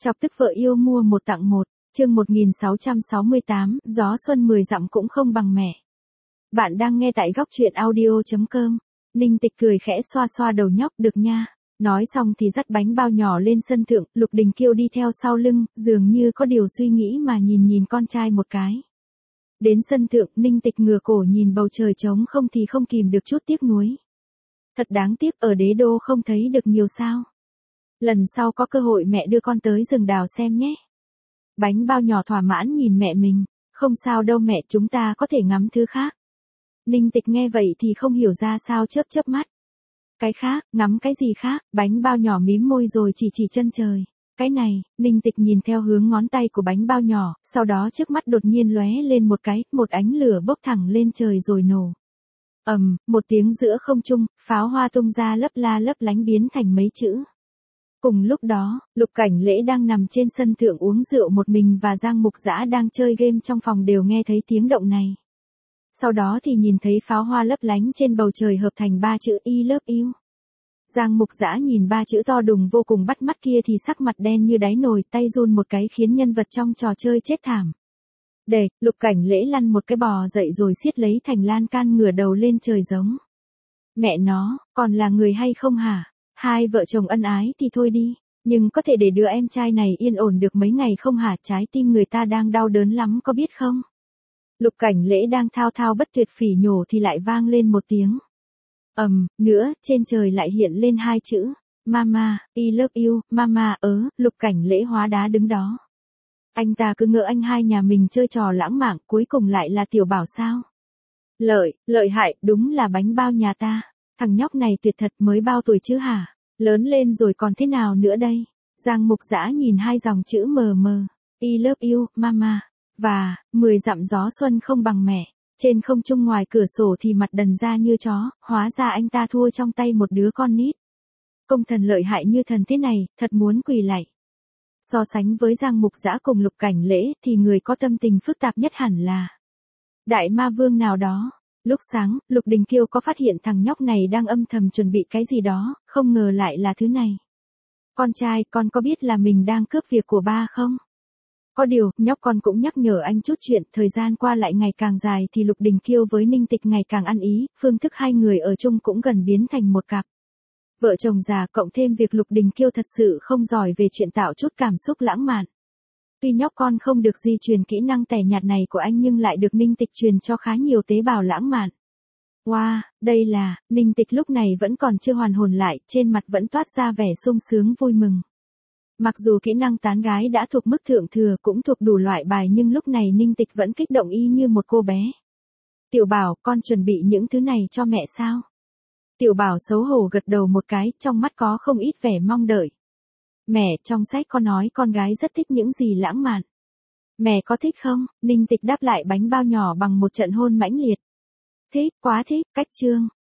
Chọc tức vợ yêu mua một tặng một, chương 1668, gió xuân 10 dặm cũng không bằng mẹ. Bạn đang nghe tại góc truyện audio.com. Ninh Tịch cười khẽ xoa xoa đầu nhóc, được nha. Nói xong thì dắt bánh bao nhỏ lên sân thượng, Lục Đình Kiêu đi theo sau lưng, dường như có điều suy nghĩ mà nhìn con trai một cái. Đến sân thượng, Ninh Tịch ngửa cổ nhìn bầu trời trống không thì không kìm được chút tiếc nuối. Thật đáng tiếc, ở đế đô không thấy được nhiều sao. Lần sau có cơ hội mẹ đưa con tới rừng đào xem nhé. Bánh bao nhỏ thỏa mãn nhìn mẹ mình, không sao đâu mẹ, chúng ta có thể ngắm thứ khác. Ninh Tịch nghe vậy thì không hiểu ra sao, chớp mắt. Cái khác, ngắm cái gì khác? Bánh bao nhỏ mím môi rồi chỉ chân trời. Cái này, Ninh Tịch nhìn theo hướng ngón tay của bánh bao nhỏ, sau đó trước mắt đột nhiên lóe lên một ánh lửa bốc thẳng lên trời rồi nổ. Một tiếng giữa không trung, pháo hoa tung ra lấp la lấp lánh biến thành mấy chữ. Cùng lúc đó, Lục Cảnh Lễ đang nằm trên sân thượng uống rượu một mình và Giang Mục Dã đang chơi game trong phòng đều nghe thấy tiếng động này. Sau đó thì nhìn thấy pháo hoa lấp lánh trên bầu trời hợp thành 3 chữ I love you. Giang Mục Dã nhìn 3 chữ to đùng vô cùng bắt mắt kia thì sắc mặt đen như đáy nồi, tay run một cái khiến nhân vật trong trò chơi chết thảm. Lục Cảnh Lễ lăn một cái bò dậy rồi siết lấy thành lan can ngửa đầu lên trời giống. Mẹ nó, còn là người hay không hả? Hai vợ chồng ân ái thì thôi đi, nhưng có thể để đứa em trai này yên ổn được mấy ngày không hả? Trái tim người ta đang đau đớn lắm có biết không? Lục Cảnh Lễ đang thao thao bất tuyệt phỉ nhổ thì lại vang lên một tiếng. Nữa, trên trời lại hiện lên 2 chữ. Mama, I love you, mama. Lục Cảnh Lễ hóa đá đứng đó. Anh ta cứ ngỡ anh hai nhà mình chơi trò lãng mạn, cuối cùng lại là tiểu bảo sao? Lợi hại, đúng là bánh bao nhà ta. Thằng nhóc này tuyệt thật, mới bao tuổi chứ hả? Lớn lên rồi còn thế nào nữa đây? Giang Mục Dã nhìn 2 dòng chữ mờ mờ. I love you, mama. Và, 10 dặm gió xuân không bằng mẹ. Trên không trung ngoài cửa sổ thì mặt đần ra như chó, hóa ra anh ta thua trong tay một đứa con nít. Công thần lợi hại như thần thế này, thật muốn quỳ lạy. So sánh với Giang Mục Dã cùng Lục Cảnh Lễ thì người có tâm tình phức tạp nhất hẳn là Đại Ma Vương nào đó. Lúc sáng, Lục Đình Kiêu có phát hiện thằng nhóc này đang âm thầm chuẩn bị cái gì đó, không ngờ lại là thứ này. Con trai, con có biết là mình đang cướp việc của ba không? Có điều, nhóc con cũng nhắc nhở anh chút chuyện, thời gian qua lại ngày càng dài thì Lục Đình Kiêu với Ninh Tịch ngày càng ăn ý, phương thức hai người ở chung cũng gần biến thành một cặp. Vợ chồng già cộng thêm việc Lục Đình Kiêu thật sự không giỏi về chuyện tạo chút cảm xúc lãng mạn. Tuy nhóc con không được di truyền kỹ năng tẻ nhạt này của anh nhưng lại được Ninh Tịch truyền cho khá nhiều tế bào lãng mạn. Wow, đây là, Ninh Tịch lúc này vẫn còn chưa hoàn hồn lại, trên mặt vẫn toát ra vẻ sung sướng vui mừng. Mặc dù kỹ năng tán gái đã thuộc mức thượng thừa cũng thuộc đủ loại bài nhưng lúc này Ninh Tịch vẫn kích động y như một cô bé. Tiểu Bảo, con chuẩn bị những thứ này cho mẹ sao? Tiểu Bảo xấu hổ gật đầu một cái, trong mắt có không ít vẻ mong đợi. Mẹ, trong sách có nói con gái rất thích những gì lãng mạn. Mẹ có thích không? Ninh Tịch đáp lại bánh bao nhỏ bằng một trận hôn mãnh liệt. Thích, quá thích, cách chương.